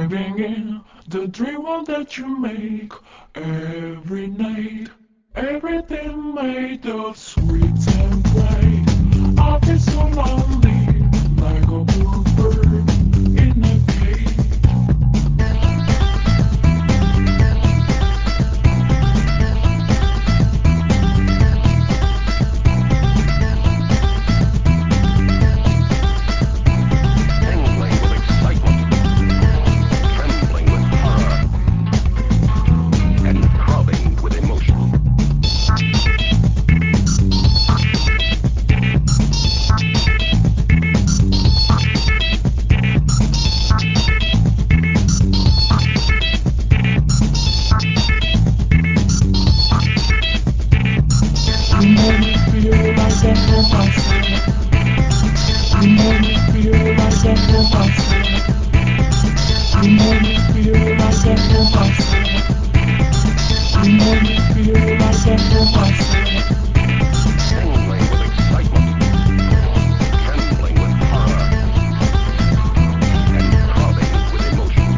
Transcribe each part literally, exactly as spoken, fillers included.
living in the dream world that you make every night. Everything made of sweet and bright. I feel so lonely, like a bluebird in a cage. Tingling with excitement, trembling with horror, and throbbing with emotion. You make me feel like I know myself. You make me feel like I know myself. You make me feel like I know myself. You make me feel like I know myself. Tingling with excitement, trembling with horror, and throbbing with emotion.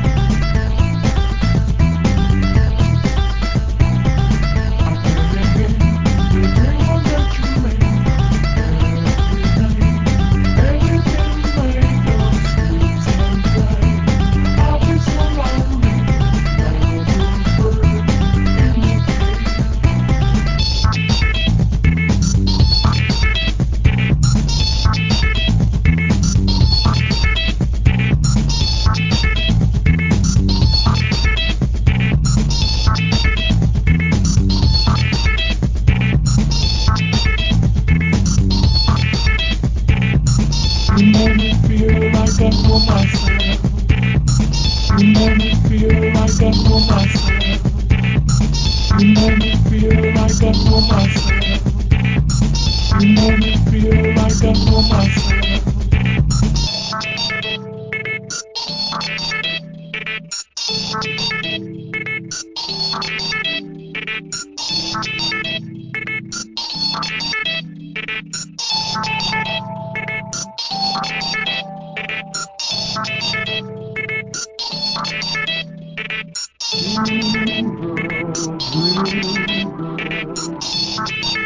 I'm living in the dream world that you make every night. Everything made of sweet and bright. I feel so lonely, like a bluebird in a cage. You make me feel like I know myself. You make me feel like I know myself. You make me feel like I know myself. You make me feel like I know myself. Dream girl, dream girl.